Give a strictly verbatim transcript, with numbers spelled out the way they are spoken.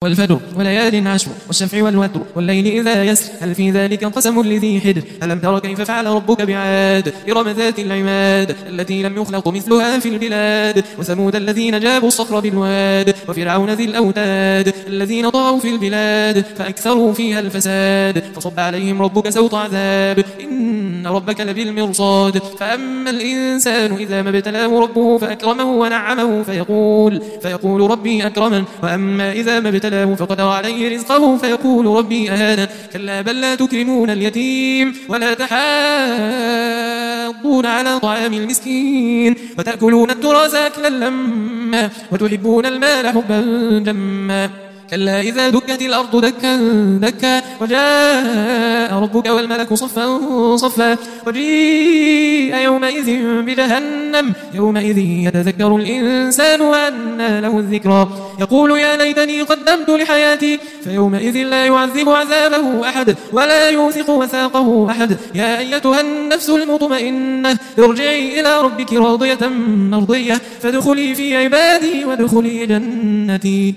والفجر وليال عشر والشفع والوتر والليل إذا يسر هل في ذلك قسم لذي حجر ألم تر كيف فعل ربك بعاد إرم ذات العماد التي لم يخلق مثلها في البلاد وثمود الذين جابوا الصخر بالواد وفرعون ذي الأوتاد الذين طغوا في البلاد فأكثروا فيها الفساد فصب عليهم ربك سوط عذاب إن ربك لبالمرصاد فأما الإنسان إذا ما ابتلاه ربه فأكرمه ونعمه فيقول, فيقول ربي أكرمن وأما إذا ما ابتلاه فقدر عليه رزقه فيقول ربي أهانن كلا بل لا تكرمون اليتيم ولا تحاضون على طعام المسكين وتأكلون التراث أكلا لما وتحبون المال حبا جما كلا إذا دكت الأرض دكا دكا وجاء ربك والملك صفا صفا وجيء يومئذ بجهنم يومئذ يتذكر الإنسان وأنى له الذكرى يقول يا ليتني قدمت لحياتي فيومئذ لا يعذب عذابه أحد ولا يوثق وثاقه أحد يا أيتها النفس المطمئنة ارجعي إلى ربك راضية مرضية فادخلي في عبادي وادخلي جنتي.